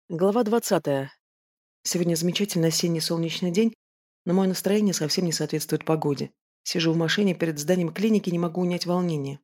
Глава 20. Сегодня замечательный осенний солнечный день, но мое настроение совсем не соответствует погоде. Сижу в машине перед зданием клиники и не могу унять волнение.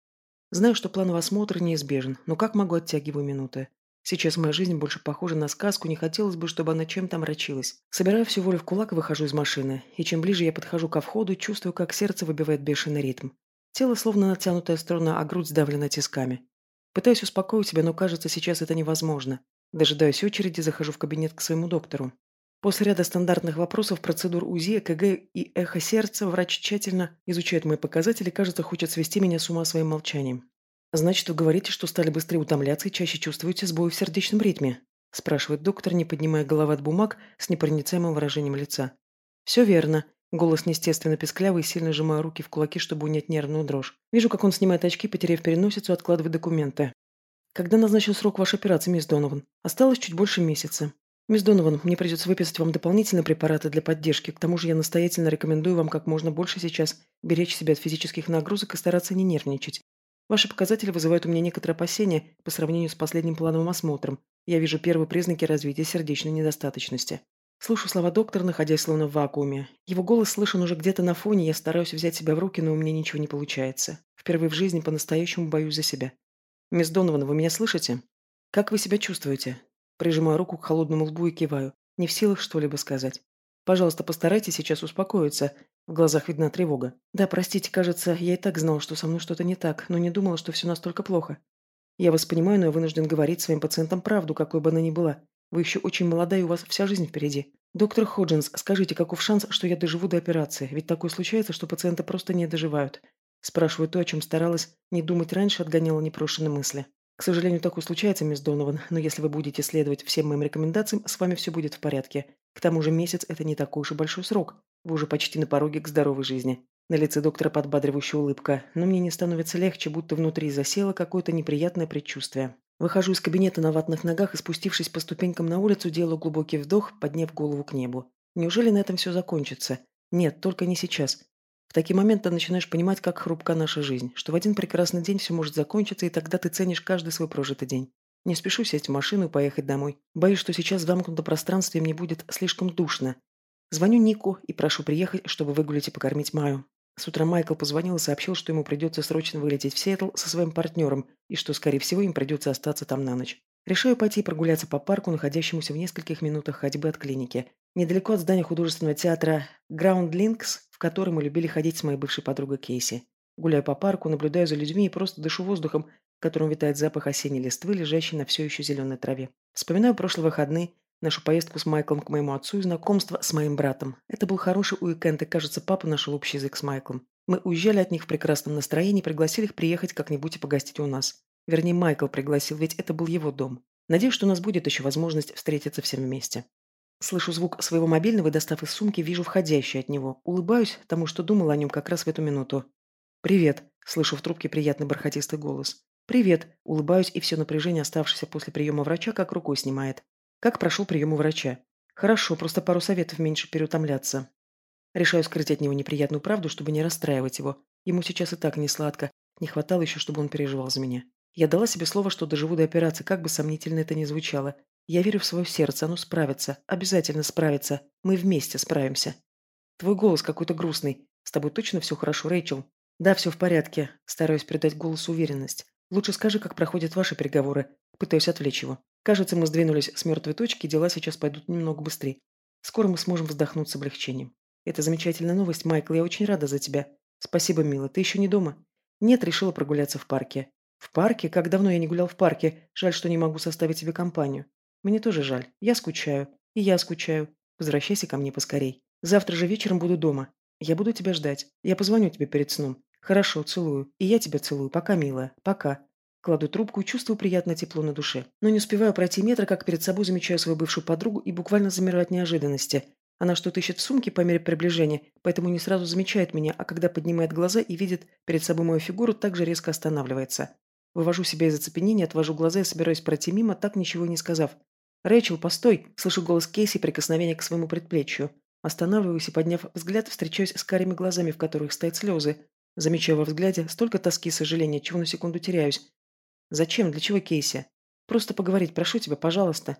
Знаю, что плановый осмотр неизбежен, но как могу оттягиваю минуты. Сейчас моя жизнь больше похожа на сказку, не хотелось бы, чтобы она чем-то омрачилась. Собираю всю волю в кулак и выхожу из машины, и чем ближе я подхожу ко входу, чувствую, как сердце выбивает бешеный ритм. Тело словно натянутая струна, а грудь сдавлена тисками. Пытаюсь успокоить себя, но кажется, сейчас это невозможно. Дожидаюсь очереди, захожу в кабинет к своему доктору. После ряда стандартных вопросов, процедур УЗИ, ЭКГ и эхо сердца, врач тщательно изучает мои показатели и, кажется, хочет свести меня с ума своим молчанием. «Значит, вы говорите, что стали быстрее утомляться и чаще чувствуете сбои в сердечном ритме?» спрашивает доктор, не поднимая головы от бумаг с непроницаемым выражением лица. «Все верно». Голос неестественно песклявый и сильно сжимаю руки в кулаки, чтобы унять нервную дрожь. Вижу, как он снимает очки, потеряв переносицу, откладывает документы. «Когда назначен срок вашей операции, мисс Донован? Осталось чуть больше месяца. Мисс Донован, мне придется выписать вам дополнительные препараты для поддержки. К тому же я настоятельно рекомендую вам как можно больше сейчас беречь себя от физических нагрузок и стараться не нервничать. Ваши показатели вызывают у меня некоторые опасения по сравнению с последним плановым осмотром. Я вижу первые признаки развития сердечной недостаточности». Слышу слова доктора, находясь словно в вакууме. Его голос слышен уже где-то на фоне, я стараюсь взять себя в руки, но у меня ничего не получается. Впервые в жизни по-настоящему боюсь за себя. «Мисс Донован, вы меня слышите? Как вы себя чувствуете?» Прижимаю руку к холодному лбу и киваю, не в силах что-либо сказать. «Пожалуйста, постарайтесь сейчас успокоиться». В глазах видна тревога. «Да, простите, кажется, я и так знала, что со мной что-то не так, но не думала, что все настолько плохо. Я вас понимаю, но я вынужден говорить своим пациентам правду, какой бы она ни была. Вы еще очень молода, и у вас вся жизнь впереди. Доктор Ходжинс, скажите, каков шанс, что я доживу до операции? Ведь такое случается, что пациенты просто не доживают». Спрашиваю то, о чем старалась не думать раньше, отгоняла непрошенные мысли. «К сожалению, такое случается, мисс Донован, но если вы будете следовать всем моим рекомендациям, с вами все будет в порядке. К тому же месяц– это не такой уж и большой срок. Вы уже почти на пороге к здоровой жизни». На лице доктора подбадривающая улыбка, но мне не становится легче, будто внутри засело какое-то неприятное предчувствие. Выхожу из кабинета на ватных ногах и, спустившись по ступенькам на улицу, делаю глубокий вдох, подняв голову к небу. Неужели на этом все закончится? Нет, только не сейчас. В такие моменты начинаешь понимать, как хрупка наша жизнь, что в один прекрасный день все может закончиться, и тогда ты ценишь каждый свой прожитый день. Не спешу сесть в машину и поехать домой. Боюсь, что сейчас в замкнутом пространстве мне будет слишком душно. Звоню Нику и прошу приехать, чтобы выгулять и покормить Маю. С утра Майкл позвонил и сообщил, что ему придется срочно вылететь в Сиэтл со своим партнером и что, скорее всего, им придется остаться там на ночь. Решаю пойти и прогуляться по парку, находящемуся в нескольких минутах ходьбы от клиники. Недалеко от здания художественного театра Ground Links, в который мы любили ходить с моей бывшей подругой Кейси. Гуляю по парку, наблюдаю за людьми и просто дышу воздухом, в котором витает запах осенней листвы, лежащей на все еще зеленой траве. Вспоминаю прошлые выходные, нашу поездку с Майклом к моему отцу и знакомство с моим братом. Это был хороший уикенд, и, кажется, папа нашел общий язык с Майклом. Мы уезжали от них в прекрасном настроении и пригласили их приехать как-нибудь и погостить у нас. Вернее, Майкл пригласил, ведь это был его дом. Надеюсь, что у нас будет еще возможность встретиться всем вместе. Слышу звук своего мобильного и, достав из сумки, вижу входящий от него. Улыбаюсь тому, что думал о нем как раз в эту минуту. «Привет», – слышу в трубке приятный бархатистый голос. «Привет», – улыбаюсь, и все напряжение, оставшееся после приема врача, как рукой снимает. Как прошел прием у врача? Хорошо, просто пару советов меньше переутомляться. Решаю скрыть от него неприятную правду, чтобы не расстраивать его. Ему сейчас и так не сладко. Не хватало еще, чтобы он переживал за меня. Я дала себе слово, что доживу до операции, как бы сомнительно это ни звучало. Я верю в свое сердце, оно справится. Обязательно справится. Мы вместе справимся. Твой голос какой-то грустный. С тобой точно все хорошо, Рэйчел? Да, все в порядке. Стараюсь придать голосу уверенность. Лучше скажи, как проходят ваши переговоры. Пытаюсь отвлечь его. Кажется, мы сдвинулись с мертвой точки, и дела сейчас пойдут немного быстрее. Скоро мы сможем вздохнуть с облегчением. Это замечательная новость, Майкл, я очень рада за тебя. Спасибо, мила. Ты еще не дома? Нет, решила прогуляться в парке. В парке? Как давно я не гулял в парке? Жаль, что не могу составить тебе компанию. Мне тоже жаль. Я скучаю. И я скучаю. Возвращайся ко мне поскорей. Завтра же вечером буду дома. Я буду тебя ждать. Я позвоню тебе перед сном. Хорошо, целую. И я тебя целую. Пока, милая. Пока. Кладу трубку и чувствую приятное тепло на душе. Но не успеваю пройти метра, как перед собой замечаю свою бывшую подругу и буквально замираю от неожиданности. Она что-то ищет в сумке по мере приближения, поэтому не сразу замечает меня, а когда поднимает глаза и видит перед собой мою фигуру, так же резко останавливается. Вывожу себя из оцепенения, отвожу глаза и собираюсь пройти мимо, так ничего и не сказав. «Рэйчел, постой!» Слышу голос Кейси и прикосновение к своему предплечью. Останавливаюсь и, подняв взгляд, встречаюсь с карими глазами, в которых стоят слезы. Замечаю во взгляде столько тоски и сожаления, чего на секунду теряюсь. «Зачем? Для чего, Кейси?» «Просто поговорить, прошу тебя, пожалуйста».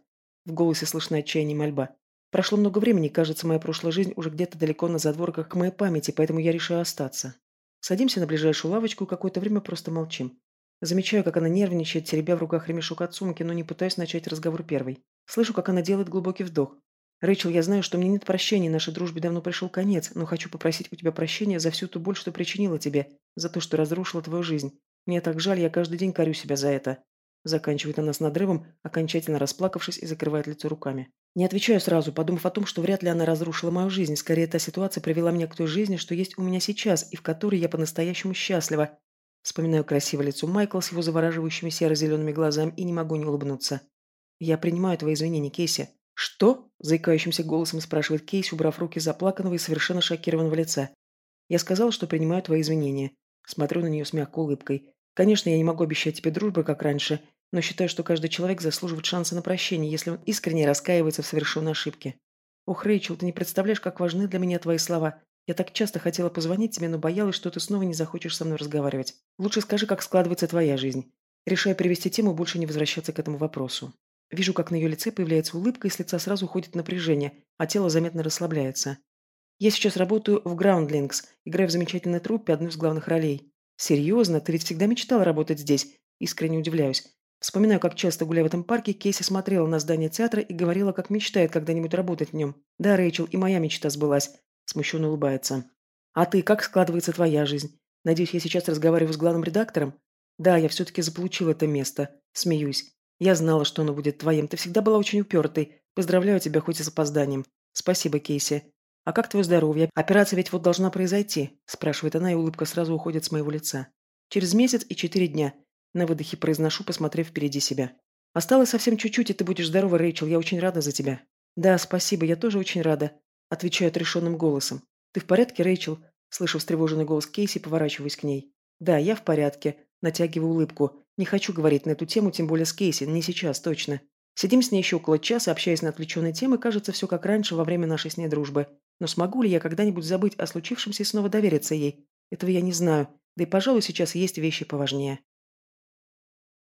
В голосе слышна отчаяние и мольба. Прошло много времени, кажется, моя прошлая жизнь уже где-то далеко на задворках к моей памяти, поэтому я решаю остаться. Садимся на ближайшую лавочку и какое-то время просто молчим. Замечаю, как она нервничает, теребя в руках ремешок от сумки, но не пытаюсь начать разговор первой. Слышу, как она делает глубокий вдох. «Рэйчел, я знаю, что мне нет прощения, нашей дружбе давно пришел конец, но хочу попросить у тебя прощения за всю ту боль, что причинила тебе, за то, что разрушила твою жизнь. Мне так жаль, я каждый день корю себя за это». Заканчивает она с надрывом, окончательно расплакавшись и закрывает лицо руками. Не отвечаю сразу, подумав о том, что вряд ли она разрушила мою жизнь. Скорее, эта ситуация привела меня к той жизни, что есть у меня сейчас, и в которой я по-настоящему счастлива. Вспоминаю красивое лицо Майкла с его завораживающими серо-зелеными глазами и не могу не улыбнуться. «Я принимаю твои извинения, Кейси». «Что?» – заикающимся голосом спрашивает Кейси, убрав руки с заплаканного и совершенно шокированного лица. «Я сказала, что принимаю твои извинения». Смотрю на нее с мягкой улыбкой. «Конечно, я не могу обещать тебе дружбы, как раньше, но считаю, что каждый человек заслуживает шанса на прощение, если он искренне раскаивается в совершенной ошибке. Ох, Рэйчел, ты не представляешь, как важны для меня твои слова. Я так часто хотела позвонить тебе, но боялась, что ты снова не захочешь со мной разговаривать. Лучше скажи, как складывается твоя жизнь. Решаю перевести тему и больше не возвращаться к этому вопросу. Вижу, как на ее лице появляется улыбка, и с лица сразу уходит напряжение, а тело заметно расслабляется. Я сейчас работаю в Groundlings, играю в замечательной труппе одну из главных ролей. Серьезно? Ты ведь всегда мечтала работать здесь? Искренне удивляюсь. Вспоминаю, как часто, гуляя в этом парке, Кейси смотрела на здание театра и говорила, как мечтает когда-нибудь работать в нем. Да, Рэйчел, и моя мечта сбылась. Смущенно улыбается. А ты, как складывается твоя жизнь? Надеюсь, я сейчас разговариваю с главным редактором? Да, я все-таки заполучила это место. Смеюсь. Я знала, что оно будет твоим. Ты всегда была очень упертой. Поздравляю тебя, хоть и с опозданием. Спасибо, Кейси. «А как твое здоровье? Операция ведь вот должна произойти», – спрашивает она, и улыбка сразу уходит с моего лица. «Через месяц и 4 дня». На выдохе произношу, посмотрев впереди себя. «Осталось совсем чуть-чуть, и ты будешь здорова, Рэйчел. Я очень рада за тебя». «Да, спасибо, я тоже очень рада», – отвечаю отрешенным голосом. «Ты в порядке, Рэйчел?» Слышу встревоженный голос Кейси и поворачиваюсь к ней. «Да, я в порядке», – натягиваю улыбку. Не хочу говорить на эту тему, тем более с Кейси, не сейчас, точно. Сидим с ней еще около часа, общаясь на отвлеченные темы, кажется, все как раньше во время нашей с ней дружбы. Но смогу ли я когда-нибудь забыть о случившемся и снова довериться ей? Этого я не знаю. Да и, пожалуй, сейчас есть вещи поважнее.